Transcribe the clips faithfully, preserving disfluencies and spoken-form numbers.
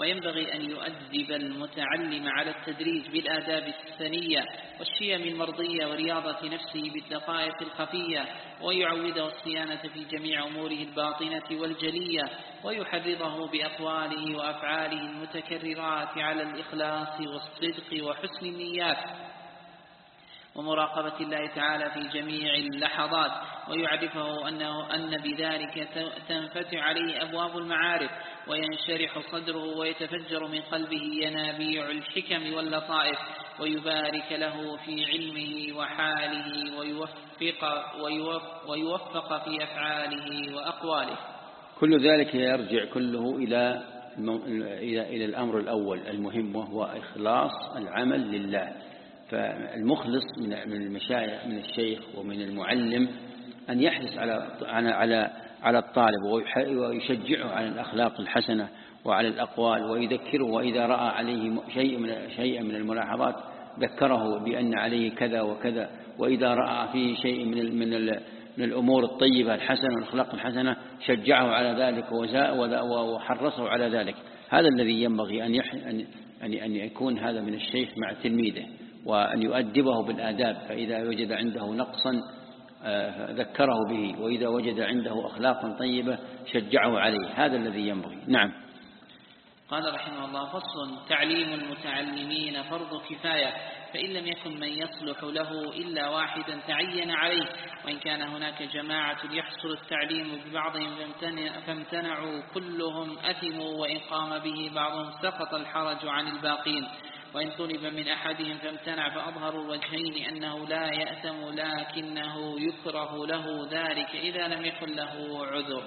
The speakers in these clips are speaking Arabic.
وينبغي أن يؤدب المتعلم على التدريج بالآداب السنية والشيم المرضية ورياضة نفسه بالدقائق الخفية، ويعوده الصيانة في جميع أموره الباطنة والجلية، ويحرضه بأقواله وأفعاله المتكررات على الإخلاص والصدق وحسن النيات ومراقبة الله تعالى في جميع اللحظات، ويعرفه أنه أن بذلك تنفتح عليه أبواب المعارف وينشرح صدره ويتفجر من قلبه ينابيع الحكم واللطائف، ويبارك له في علمه وحاله ويوفق, ويوفق في أفعاله وأقواله. كل ذلك يرجع كله إلى إلى الأمر الأول المهم، وهو إخلاص العمل لله. فالمخلص من المشايخ من الشيخ ومن المعلم أن يحرص على على على الطالب ويشجعه على الأخلاق الحسنة وعلى الأقوال، ويذكره وإذا رأى عليه شيء من شيء من الملاحظات ذكره بأن عليه كذا وكذا، وإذا رأى فيه شيء من من من الأمور الطيبة الحسنة والأخلاق الحسنة شجعه على ذلك وحرصه على ذلك. هذا الذي ينبغي أن أن أن يكون هذا من الشيخ مع تلميذه، وأن يؤدبه بالآداب، فإذا وجد عنده نقصا ذكره به، وإذا وجد عنده أخلاقا طيبة شجعه عليه. هذا الذي ينبغي. نعم. قال رحمه الله: فصل: تعليم المتعلمين فرض كفاية، فإن لم يكن من يصلح له إلا واحدا تعين عليه، وإن كان هناك جماعة يحصل التعليم ببعضهم فامتنعوا كلهم أثموا، وإن قام به بعضهم سقط الحرج عن الباقين، وإن طلب من أحدهم فامتنع فأظهر الوجهين أنه لا يأثم لكنه يكره له ذلك إذا لم يكن له عذر.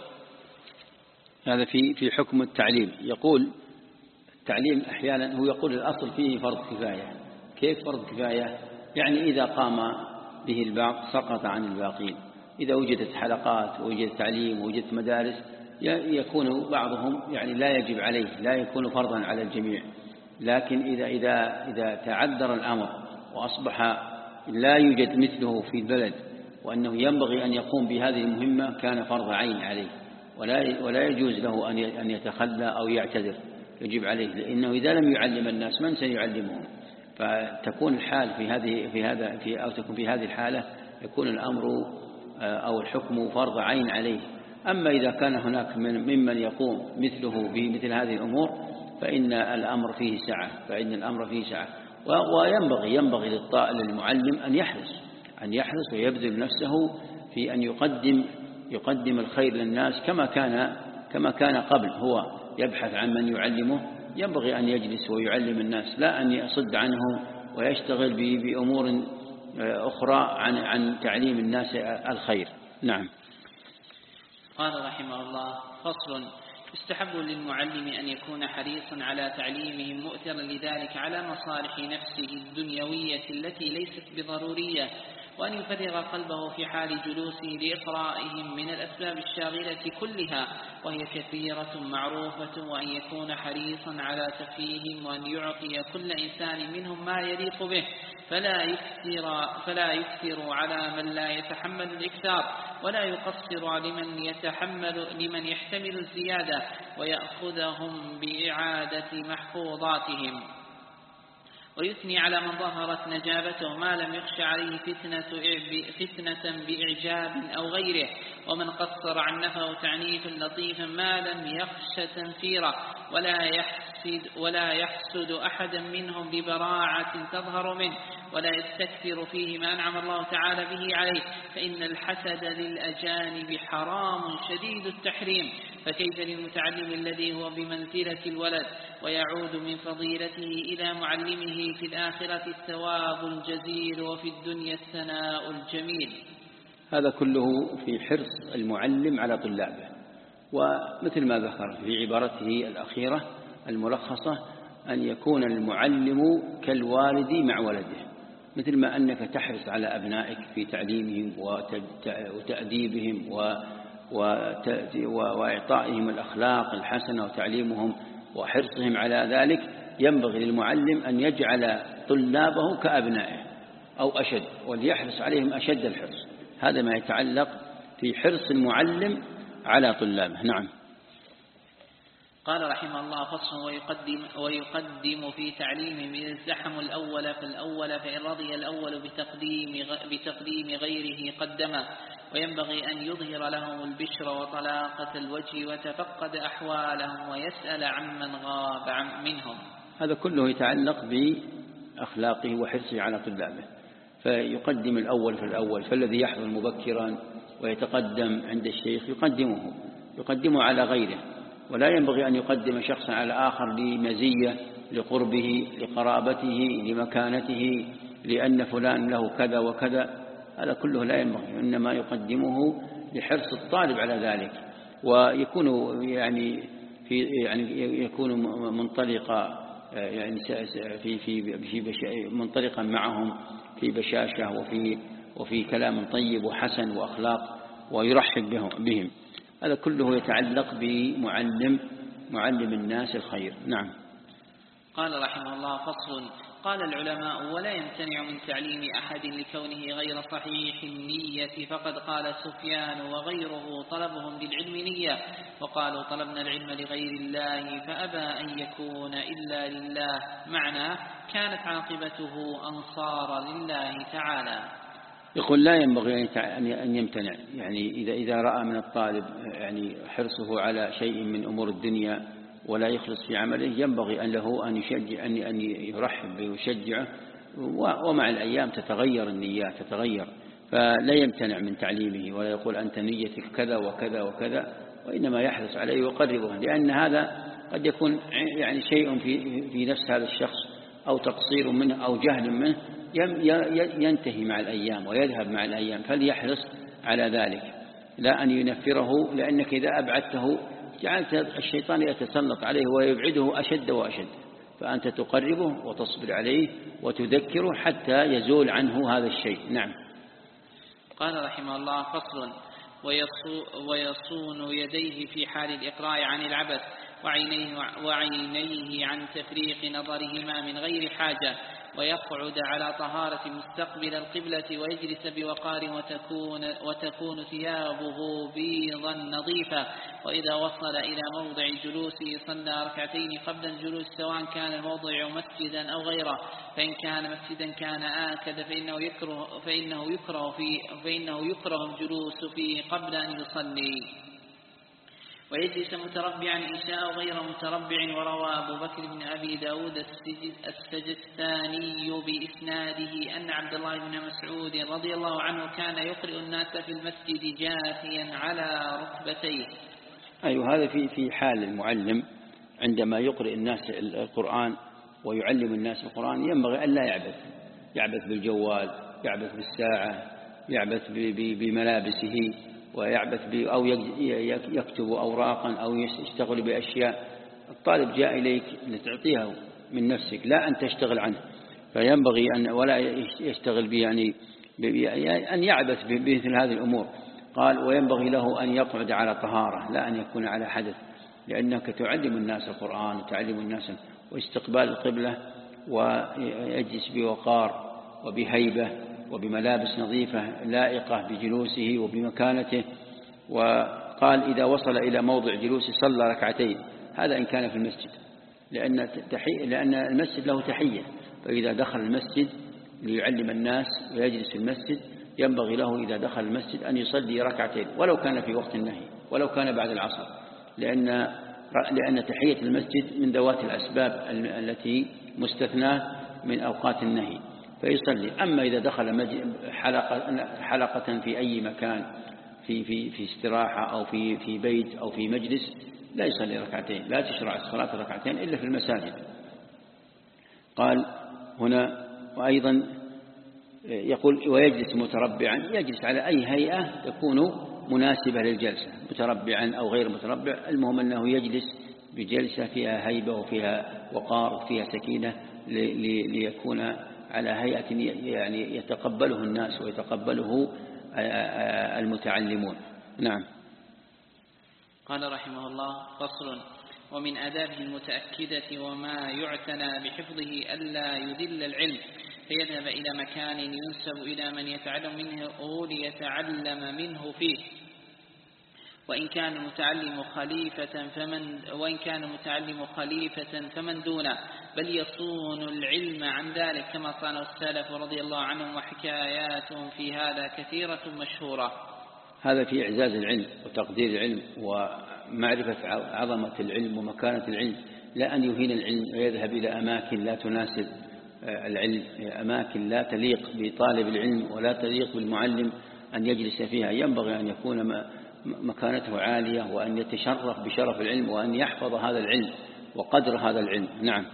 هذا في في حكم التعليم. يقول التعليم أحيانا هو يقول الأصل فيه فرض كفاية. كيف فرض كفاية؟ يعني إذا قام به البعض سقط عن الباقين. إذا وجدت حلقات ووجدت تعليم ووجدت مدارس يكون بعضهم يعني لا يجب عليه، لا يكون فرضا على الجميع. لكن إذا إذا إذا تعذر الأمر وأصبح لا يوجد مثله في البلد وأنه ينبغي أن يقوم بهذه المهمة كان فرض عين عليه، ولا ولا يجوز له أن أن يتخلى أو يعتذر، يجب عليه، لأنه إذا لم يعلم الناس من سيعلمهم؟ فتكون الحال في هذه في هذا في أو تكون في هذه الحالة يكون الأمر أو الحكم فرض عين عليه. أما إذا كان هناك من ممن يقوم مثله بمثل هذه الأمور فإن الأمر فيه سعة فإن الأمر فيه سعة وينبغي ينبغي للمعلم أن يحرص أن يحرص ويبذل نفسه في أن يقدم يقدم الخير للناس كما كان كما كان قبل. هو يبحث عن من يعلمه، ينبغي أن يجلس ويعلم الناس، لا أن يصد عنهم ويشتغل بأمور أخرى عن عن تعليم الناس الخير. نعم. قال رحمه الله: فصل: يستحب للمعلم أن يكون حريصا على تعليمهم مؤثرا لذلك على مصالح نفسه الدنيوية التي ليست بضرورية، وأن يفرغ قلبه في حال جلوسه لإقرائهم من الأسباب الشاغلة كلها وهي كثيرة معروفة، وأن يكون حريصا على تفيهم، وأن يعطي كل إنسان منهم ما يليق به، فلا يكثر, فلا يكثر على من لا يتحمل الإكثار، ولا يقصر لمن يتحمل لمن يحتمل الزيادة، ويأخذهم بإعادة محفوظاتهم، ويثني على من ظهرت نجابته ما لم يخش عليه فتنة, فتنة بإعجاب أو غيره، ومن قصر عن نفه تعنيف لطيفا ما لم يخش تنفيرا، ولا يحسد, ولا يحسد أحدا منهم ببراعة تظهر منه، ولا يستكثر فيه ما أنعم الله تعالى به عليه، فإن الحسد للأجانب حرام شديد التحريم، فكيف للمتعلم الذي هو بمنزلة الولد ويعود من فضيلته إلى معلمه في الآخرة الثواب الجزيل وفي الدنيا الثناء الجميل. هذا كله في حرص المعلم على طلابه، ومثل ما ذكر في عبارته الأخيرة الملخصة أن يكون المعلم كالوالد مع ولده، مثل ما أنك تحرص على أبنائك في تعليمهم وتأديبهم وإعطائهم الأخلاق الحسنة وتعليمهم وحرصهم على ذلك، ينبغي للمعلم أن يجعل طلابه كأبنائه أو أشد، وليحرص عليهم أشد الحرص. هذا ما يتعلق في حرص المعلم على طلابه. نعم. قال رحمه الله: فصل. ويقدم, ويقدم في تعليمهم إذا ازدحموا الأول فالأول، فإن رضي الأول بتقديم, بتقديم غيره قدمه. وينبغي أن يظهر لهم البشر وطلاقة الوجه وتفقد أحوالهم ويسأل عمن غاب منهم. هذا كله يتعلق بأخلاقه وحرصه على طلابه، فيقدم الأول في الأول، فالذي يحضر مبكرا ويتقدم عند الشيخ يقدمه يقدمه على غيره، ولا ينبغي أن يقدم شخصا على آخر لمزية، لقربه، لقرابته، لمكانته، لأن فلان له كذا وكذا. هذا كله لا ينبغي، إنما يقدمه لحرص الطالب على ذلك، ويكون يعني في يعني يكون منطلقا يعني في في في منطلقا معهم في بشاشة وفي وفي كلام طيب وحسن وأخلاق، ويرحب بهم. هذا كله يتعلق بمعلم معلم الناس الخير. نعم. قال رحمه الله: فصل. قال العلماء: ولا يمتنع من تعليم أحد لكونه غير صحيح النية، فقد قال سفيان وغيره: طلبهم للعلم نية، وقالوا طلبنا العلم لغير الله فأبى أن يكون إلا لله، معنى كانت عاقبته أنصار لله تعالى. يقول لا ينبغي أن يمتنع، يعني إذا إذا رأى من الطالب يعني حرصه على شيء من أمور الدنيا ولا يخلص في عمله، ينبغي أن له أن يشجع أن أن يرحب به ويشجعه، ومع الأيام تتغير النيات تتغير، فلا يمتنع من تعليمه ولا يقول أنت نيتك كذا وكذا وكذا، وإنما يحرص عليه ويقربه، لأن هذا قد يكون يعني شيء في في نفس هذا الشخص أو تقصير منه أو جهل منه ينتهي مع الأيام ويذهب مع الأيام، فليحرص على ذلك، لا أن ينفره، لأنك إذا أبعدته جعلت الشيطان يتسلط عليه ويبعده أشد وأشد، فأنت تقربه وتصبر عليه وتذكره حتى يزول عنه هذا الشيء. نعم. قال رحمه الله: فصل. ويصون يديه في حال الإقراء عن العبث، وعينيه, وعينيه عن تفريق نظرهما من غير حاجة، ويقعد على طهارة مستقبل القبلة، ويجلس بوقار وتكون, وتكون ثيابه بيضا نظيفا، وإذا وصل إلى موضع جلوسه صلى ركعتين قبل الجلوس، سواء كان الموضع مسجدا أو غيره، فإن كان مسجدا كان آكد فإنه يكره, فإنه يكره, في فإنه يكره الجلوس فيه قبل أن يصلي، ويجلس متربعا إن شاء غير متربع. وروى أبو بكر بن أبي داود السجستاني بإسناده أن عبد الله بن مسعود رضي الله عنه كان يقرئ الناس في المسجد جاثيا على ركبتيه. أيوة، هذا في في حال المعلم عندما يقرئ الناس القرآن ويعلم الناس القرآن، ينبغي أن لا يعبث يعبث بالجوال، يعبث بالساعة، يعبث بملابسه، ويعبث أو يكتب أوراقا أو يشتغل بأشياء. الطالب جاء إليك لتعطيه من نفسك، لا أن تشتغل عنه، فينبغي أن ولا يشتغل به يعني أن يعبث بمثل هذه الأمور. قال: وينبغي له أن يقعد على طهارة، لا أن يكون على حدث، لأنك تعلم الناس القرآن وتعلم الناس واستقبال القبلة، ويجلس بوقار وبهيبة وبملابس نظيفة لائقة بجلوسه وبمكانته. وقال: إذا وصل إلى موضع جلوسه صلى ركعتين، هذا إن كان في المسجد، لأن, لأن المسجد له تحية، فإذا دخل المسجد ليعلم الناس ويجلس في المسجد ينبغي له إذا دخل المسجد أن يصلي ركعتين، ولو كان في وقت النهي، ولو كان بعد العصر، لأن لأن تحية المسجد من ذوات الأسباب التي مستثناة من أوقات النهي، فيصلي. أما إذا دخل حلقة, حلقة في أي مكان، في, في, في استراحة أو في, في بيت أو في مجلس، لا يصلي ركعتين، لا تشرع الصلاة ركعتين إلا في المساجد. قال هنا: وأيضا يقول: ويجلس متربعا، يجلس على أي هيئة تكون مناسبة للجلسة، متربعا أو غير متربع، المهم أنه يجلس بجلسة فيها هيبة وفيها وقار وفيها سكينة، ليكون على هيئة يعني يتقبله الناس ويتقبله المتعلمون. نعم. قال رحمه الله: فصل. ومن آدابه المتأكدة وما يعتنى بحفظه ألا يذل العلم، فيذهب إلى مكان ينسب إلى من يتعلم منه أو ليتعلم منه فيه، وإن كان المتعلم خليفة فمن وإن كان المتعلم خليفة فمن دونه، بل يصون العلم عن ذلك كما صنع السلف رضي الله عنهم، وحكاياتهم في هذا كثيرة مشهورة. هذا في إعزاز العلم وتقدير العلم ومعرفة عظمة العلم ومكانة العلم، لا أن يهين العلم ويذهب إلى أماكن لا تناسب العلم، أماكن لا تليق بطالب العلم ولا تليق بالمعلم أن يجلس فيها. ينبغي أن يكون مكانته عالية وأن يتشرف بشرف العلم وأن يحفظ هذا العلم وقدر هذا العلم. نعم.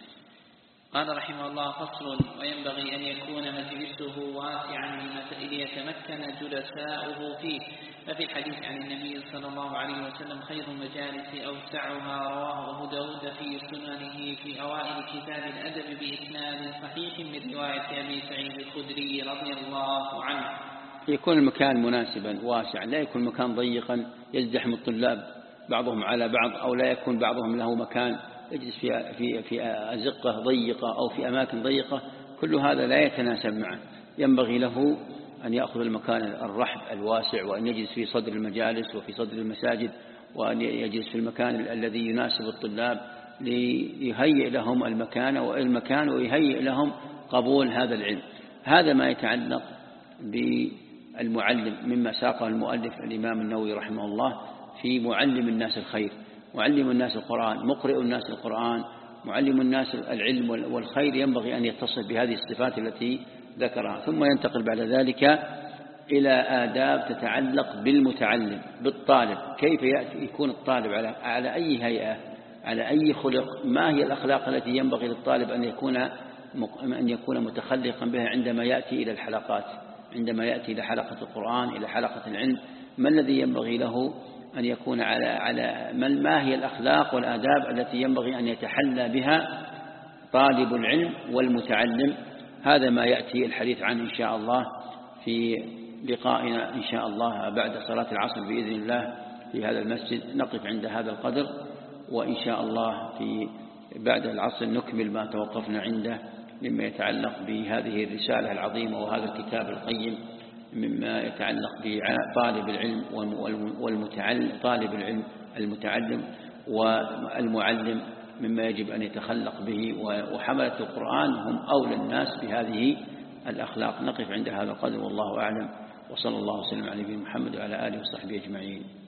قال رحمه الله: فصل: وينبغي أن يكون مجلسه واسعا ليتمكن جلساؤه فيه. ففي الحديث عن النبي صلى الله عليه وسلم: خير المجالس أوسعها. رواه أبو داود في سننه في أوائل كتاب الأدب بإسناد صحيح من رواية أبي سعيد الخدري رضي الله عنه. يكون المكان مناسبا واسعا، لا يكون مكان ضيقا يزدحم الطلاب بعضهم على بعض، أو لا يكون بعضهم له مكان يجلس في في في أزقة ضيقة أو في أماكن ضيقة. كل هذا لا يتناسب معه. ينبغي له أن يأخذ المكان الرحب الواسع، وأن يجلس في صدر المجالس وفي صدر المساجد، وأن يجلس في المكان الذي يناسب الطلاب ليهيئ لهم المكان والمكان ويهيئ لهم قبول هذا العلم. هذا ما يتعلق بالمعلم مما ساقه المؤلف الإمام النووي رحمه الله في معلم الناس الخير، معلم الناس القرآن، مقرئ الناس القرآن، معلم الناس العلم والخير. ينبغي أن يتصف بهذه الصفات التي ذكرها، ثم ينتقل بعد ذلك إلى آداب تتعلق بالمتعلم بالطالب. كيف يكون الطالب على على أي هيئة، على أي خلق، ما هي الأخلاق التي ينبغي للطالب أن يكون أن يكون متخلقا بها عندما يأتي إلى الحلقات، عندما يأتي إلى حلقة القرآن، إلى حلقة العلم. ما الذي ينبغي له أن يكون على على ما هي الأخلاق والآداب التي ينبغي أن يتحلى بها طالب العلم والمتعلم. هذا ما يأتي الحديث عنه إن شاء الله في لقائنا إن شاء الله بعد صلاة العصر بإذن الله في هذا المسجد. نقف عند هذا القدر، وإن شاء الله في بعد العصر نكمل ما توقفنا عنده مما يتعلق بهذه الرسالة العظيمة وهذا الكتاب القيم، مما يتعلق بطالب العلم والمتعلم، طالب العلم المتعلم والمعلم، مما يجب أن يتخلق به. وحملة القرآن هم أولى الناس بهذه الأخلاق. نقف عند هذا القدر والله أعلم، وصلى الله وسلم على نبينا محمد وعلى آله وصحبه أجمعين.